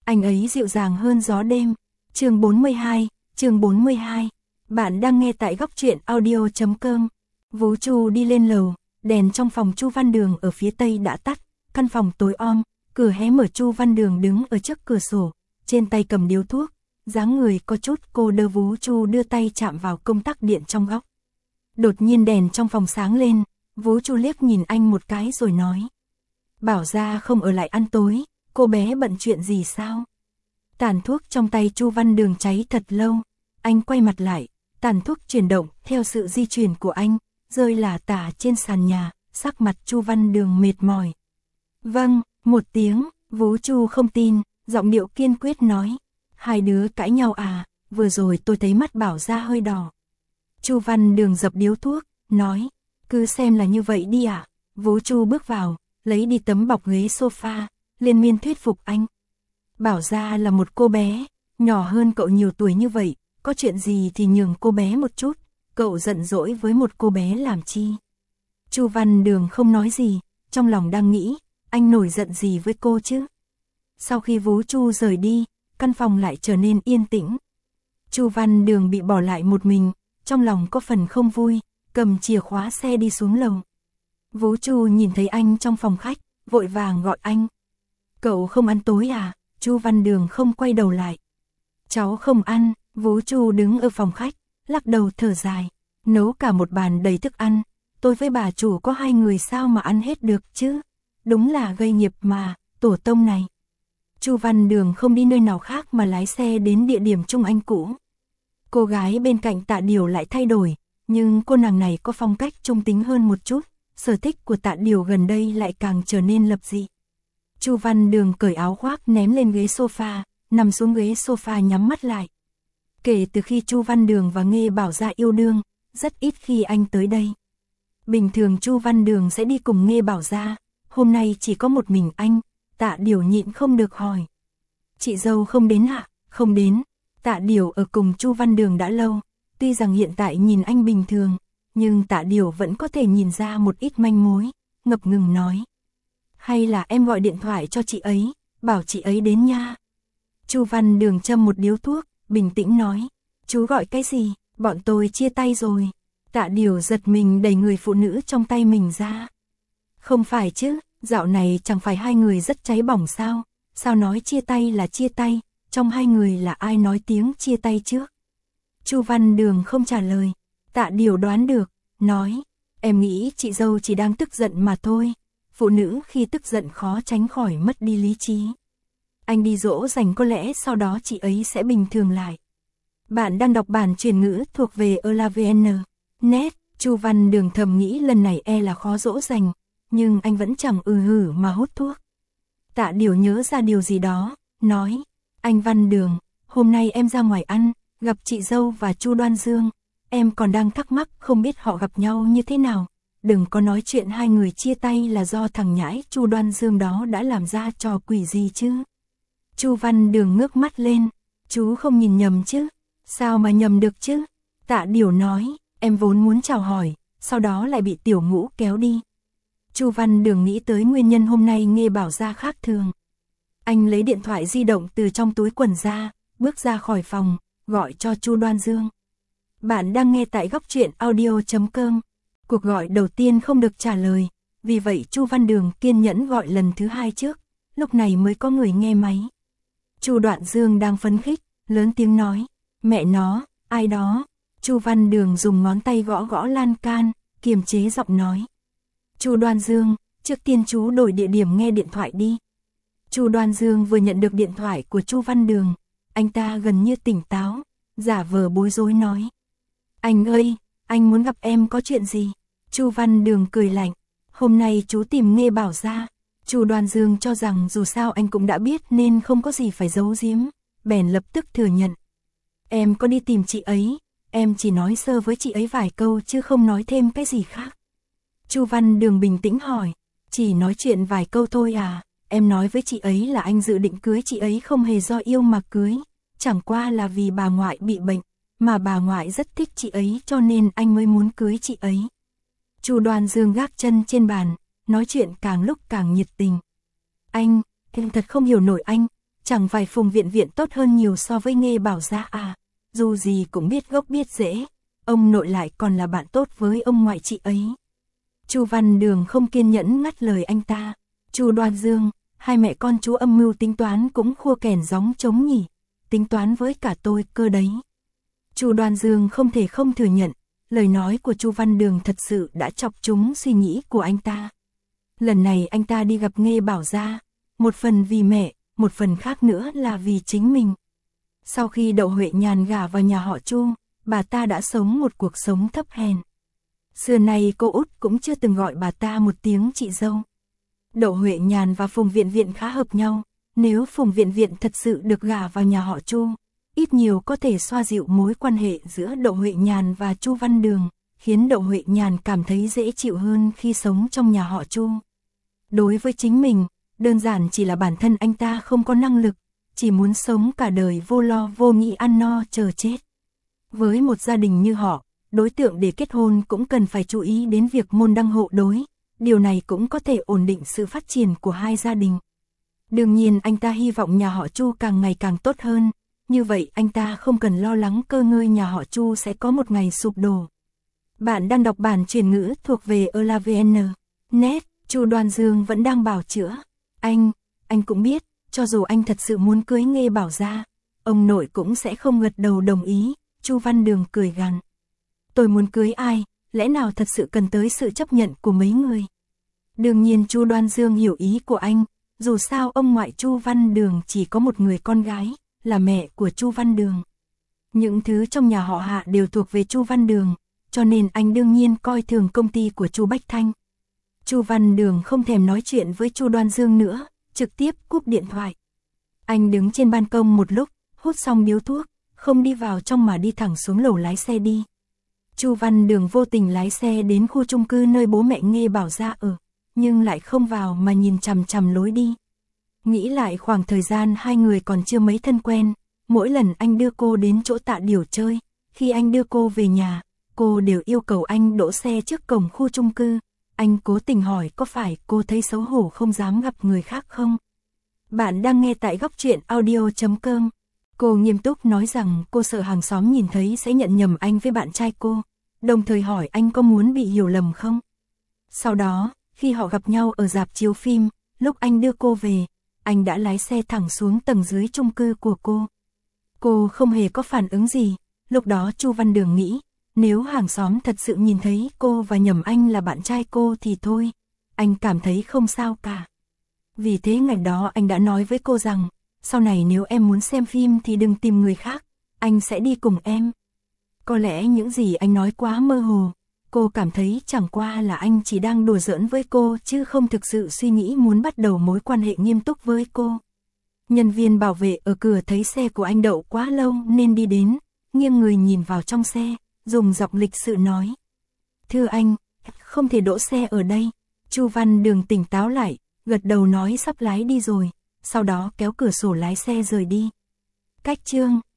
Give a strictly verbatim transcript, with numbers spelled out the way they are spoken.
anh ấy dịu dàng hơn gió đêm. Chương bốn mươi hai, chương bốn mươi hai. Bạn đang nghe tại góc truyện audio chấm com. Vú Chu đi lên lầu, đèn trong phòng Chu Văn Đường ở phía tây đã tắt, căn phòng tối om, cửa hé mở. Chu Văn Đường đứng ở trước cửa sổ, trên tay cầm điếu thuốc, dáng người có chút cô đơ. Vú Chu đưa tay chạm vào công tắc điện trong góc. Đột nhiên đèn trong phòng sáng lên, Vú Chu liếc nhìn anh một cái rồi nói: Bảo Gia không ở lại ăn tối, cô bé bận chuyện gì sao? Tàn thuốc trong tay Chu Văn Đường cháy thật lâu, anh quay mặt lại, tàn thuốc chuyển động theo sự di chuyển của anh, rơi lả tả trên sàn nhà, sắc mặt Chu Văn Đường mệt mỏi. Vâng, một tiếng. Vú Chu không tin, giọng điệu kiên quyết nói: Hai đứa cãi nhau à, vừa rồi tôi thấy mắt Bảo Gia hơi đỏ. Chu Văn Đường dập điếu thuốc, nói: Cứ xem là như vậy đi ạ. À? Vú Chu bước vào, lấy đi tấm bọc ghế sofa, liên miên thuyết phục anh. Bảo Gia là một cô bé, nhỏ hơn cậu nhiều tuổi như vậy, có chuyện gì thì nhường cô bé một chút, cậu giận dỗi với một cô bé làm chi? Chu Văn Đường không nói gì, trong lòng đang nghĩ, anh nổi giận gì với cô chứ? Sau khi Vú Chu rời đi, căn phòng lại trở nên yên tĩnh. Chu Văn Đường bị bỏ lại một mình, trong lòng có phần không vui, cầm chìa khóa xe đi xuống lầu. Vú Chu nhìn thấy anh trong phòng khách, vội vàng gọi anh. Cậu không ăn tối à? Chu Văn Đường không quay đầu lại. Cháu không ăn. Vú Chu đứng ở phòng khách, lắc đầu thở dài. Nấu cả một bàn đầy thức ăn, tôi với bà chủ có hai người sao mà ăn hết được chứ? Đúng là gây nghiệp mà, tổ tông này. Chu Văn Đường không đi nơi nào khác mà lái xe đến địa điểm Trung Anh cũ. Cô gái bên cạnh Tạ Điều lại thay đổi, nhưng cô nàng này có phong cách trung tính hơn một chút, sở thích của Tạ Điều gần đây lại càng trở nên lập dị. Chu Văn Đường cởi áo khoác ném lên ghế sofa, nằm xuống ghế sofa nhắm mắt lại. Kể từ khi Chu Văn Đường và Nghê Bảo Gia yêu đương, rất ít khi anh tới đây. Bình thường Chu Văn Đường sẽ đi cùng Nghê Bảo Gia, hôm nay chỉ có một mình anh. Tạ Điều nhịn không được hỏi: Chị dâu không đến ạ? Không đến. Tạ Điều ở cùng Chu Văn Đường đã lâu, tuy rằng hiện tại nhìn anh bình thường, nhưng Tạ Điều vẫn có thể nhìn ra một ít manh mối, ngập ngừng nói: Hay là em gọi điện thoại cho chị ấy, bảo chị ấy đến nha. Chu Văn Đường châm một điếu thuốc, bình tĩnh nói: Chú gọi cái gì, bọn tôi chia tay rồi. Tạ Điều giật mình đẩy người phụ nữ trong tay mình ra. Không phải chứ, dạo này chẳng phải hai người rất cháy bỏng sao? Sao nói chia tay là chia tay, trong hai người là ai nói tiếng chia tay trước? Chu Văn Đường không trả lời. Tạ Điều đoán được, nói: Em nghĩ chị dâu chỉ đang tức giận mà thôi. Phụ nữ khi tức giận khó tránh khỏi mất đi lý trí. Anh đi dỗ dành có lẽ sau đó chị ấy sẽ bình thường lại. Bạn đang đọc bản truyền ngữ thuộc về Elavn. Net. Chu Văn Đường thầm nghĩ lần này e là khó dỗ dành, nhưng anh vẫn chẳng ừ hử mà hút thuốc. Tạ Điều nhớ ra điều gì đó, nói: Anh Văn Đường, hôm nay em ra ngoài ăn, gặp chị dâu và Chu Đoan Dương. Em còn đang thắc mắc không biết họ gặp nhau như thế nào. Đừng có nói chuyện hai người chia tay là do thằng nhãi Chu Đoan Dương đó đã làm ra trò quỷ gì chứ. Chu Văn Đường ngước mắt lên. Chú không nhìn nhầm chứ? Sao mà nhầm được chứ? Tạ Điều nói: Em vốn muốn chào hỏi, sau đó lại bị Tiểu Ngũ kéo đi. Chu Văn Đường nghĩ tới nguyên nhân hôm nay Nghê Bảo Gia khác thường. Anh lấy điện thoại di động từ trong túi quần ra, bước ra khỏi phòng, gọi cho Chu Đoan Dương. Bạn đang nghe tại góc truyện audio chấm com. Cuộc gọi đầu tiên không được trả lời, vì vậy Chu Văn Đường kiên nhẫn gọi lần thứ hai trước, lúc này mới có người nghe máy. Chu Đoan Dương đang phấn khích, lớn tiếng nói: Mẹ nó, ai đó? Chu Văn Đường dùng ngón tay gõ gõ lan can, kiềm chế giọng nói: Chu Đoan Dương, trước tiên chú đổi địa điểm nghe điện thoại đi. Chu Đoan Dương vừa nhận được điện thoại của Chu Văn Đường, anh ta gần như tỉnh táo, giả vờ bối rối nói: Anh ơi, anh muốn gặp em có chuyện gì? Chu Văn Đường cười lạnh: Hôm nay chú tìm Nghê Bảo Gia. Chu Đoan Dương cho rằng dù sao anh cũng đã biết nên không có gì phải giấu giếm, bèn lập tức thừa nhận: Em có đi tìm chị ấy, em chỉ nói sơ với chị ấy vài câu chứ không nói thêm cái gì khác. Chu Văn Đường bình tĩnh hỏi: Chỉ nói chuyện vài câu thôi à? Em nói với chị ấy là anh dự định cưới chị ấy không hề do yêu mà cưới, chẳng qua là vì bà ngoại bị bệnh, mà bà ngoại rất thích chị ấy cho nên anh mới muốn cưới chị ấy. Chu Đoan Dương gác chân trên bàn, nói chuyện càng lúc càng nhiệt tình. Anh, em thật không hiểu nổi anh, chẳng phải Phùng Viện Viện tốt hơn nhiều so với Nghê Bảo Gia à, dù gì cũng biết gốc biết rễ, ông nội lại còn là bạn tốt với ông ngoại chị ấy. Chu Văn Đường không kiên nhẫn ngắt lời anh ta. Chu Đoan Dương, hai mẹ con chú âm mưu tính toán cũng khua kèn gióng trống nhỉ, tính toán với cả tôi cơ đấy. Chu Đoan Dương không thể không thừa nhận, lời nói của Chu Văn Đường thật sự đã chọc trúng suy nghĩ của anh ta. Lần này anh ta đi gặp Nghê Bảo Gia, một phần vì mẹ, một phần khác nữa là vì chính mình. Sau khi Đậu Huệ Nhàn gả vào nhà họ Chu, bà ta đã sống một cuộc sống thấp hèn. Xưa nay cô út cũng chưa từng gọi bà ta một tiếng chị dâu. Đậu Huệ Nhàn và Phùng Viện Viện khá hợp nhau, nếu Phùng Viện Viện thật sự được gả vào nhà họ Chu, ít nhiều có thể xoa dịu mối quan hệ giữa Đậu Huệ Nhàn và Chu Văn Đường, khiến Đậu Huệ Nhàn cảm thấy dễ chịu hơn khi sống trong nhà họ Chu. Đối với chính mình, đơn giản chỉ là bản thân anh ta không có năng lực, chỉ muốn sống cả đời vô lo vô nghĩ ăn no chờ chết. Với một gia đình như họ, đối tượng để kết hôn cũng cần phải chú ý đến việc môn đăng hộ đối, điều này cũng có thể ổn định sự phát triển của hai gia đình. Đương nhiên anh ta hy vọng nhà họ Chu càng ngày càng tốt hơn, như vậy anh ta không cần lo lắng cơ ngơi nhà họ Chu sẽ có một ngày sụp đổ. Bạn đang đọc bản chuyển ngữ thuộc về elavn chấm net, Chu Đoan Dương vẫn đang bào chữa. Anh, anh cũng biết, cho dù anh thật sự muốn cưới Nghê Bảo Gia, ông nội cũng sẽ không gật đầu đồng ý. Chu Văn Đường cười gằn. Tôi muốn cưới ai, lẽ nào thật sự cần tới sự chấp nhận của mấy người? Đương nhiên Chu Đoan Dương hiểu ý của anh, dù sao ông ngoại Chu Văn Đường chỉ có một người con gái, là mẹ của Chu Văn Đường. Những thứ trong nhà họ Hạ đều thuộc về Chu Văn Đường, cho nên anh đương nhiên coi thường công ty của Chu Bách Thanh. Chu Văn Đường không thèm nói chuyện với Chu Đoan Dương nữa, trực tiếp cúp điện thoại. Anh đứng trên ban công một lúc, hút xong điếu thuốc, không đi vào trong mà đi thẳng xuống lầu lái xe đi. Chu Văn Đường vô tình lái xe đến khu chung cư nơi bố mẹ Nghê Bảo Gia ở, nhưng lại không vào mà nhìn chằm chằm lối đi. Nghĩ lại khoảng thời gian hai người còn chưa mấy thân quen, mỗi lần anh đưa cô đến chỗ Tạ Điểu chơi, khi anh đưa cô về nhà, cô đều yêu cầu anh đỗ xe trước cổng khu chung cư. Anh cố tình hỏi có phải cô thấy xấu hổ không dám gặp người khác không? Bạn đang nghe tại góc truyện audio chấm com. Cô nghiêm túc nói rằng cô sợ hàng xóm nhìn thấy sẽ nhận nhầm anh với bạn trai cô, đồng thời hỏi anh có muốn bị hiểu lầm không? Sau đó, khi họ gặp nhau ở rạp chiếu phim, lúc anh đưa cô về, anh đã lái xe thẳng xuống tầng dưới chung cư của cô. Cô không hề có phản ứng gì, lúc đó Chu Văn Đường nghĩ, nếu hàng xóm thật sự nhìn thấy cô và nhầm anh là bạn trai cô thì thôi, anh cảm thấy không sao cả. Vì thế ngày đó anh đã nói với cô rằng, sau này nếu em muốn xem phim thì đừng tìm người khác, anh sẽ đi cùng em. Có lẽ những gì anh nói quá mơ hồ, cô cảm thấy chẳng qua là anh chỉ đang đùa giỡn với cô chứ không thực sự suy nghĩ muốn bắt đầu mối quan hệ nghiêm túc với cô. Nhân viên bảo vệ ở cửa thấy xe của anh đậu quá lâu nên đi đến, nghiêng người nhìn vào trong xe, dùng giọng lịch sự nói. Thưa anh, không thể đỗ xe ở đây. Chu Văn Đường tỉnh táo lại, gật đầu nói sắp lái đi rồi, sau đó kéo cửa sổ lái xe rời đi. Cách chương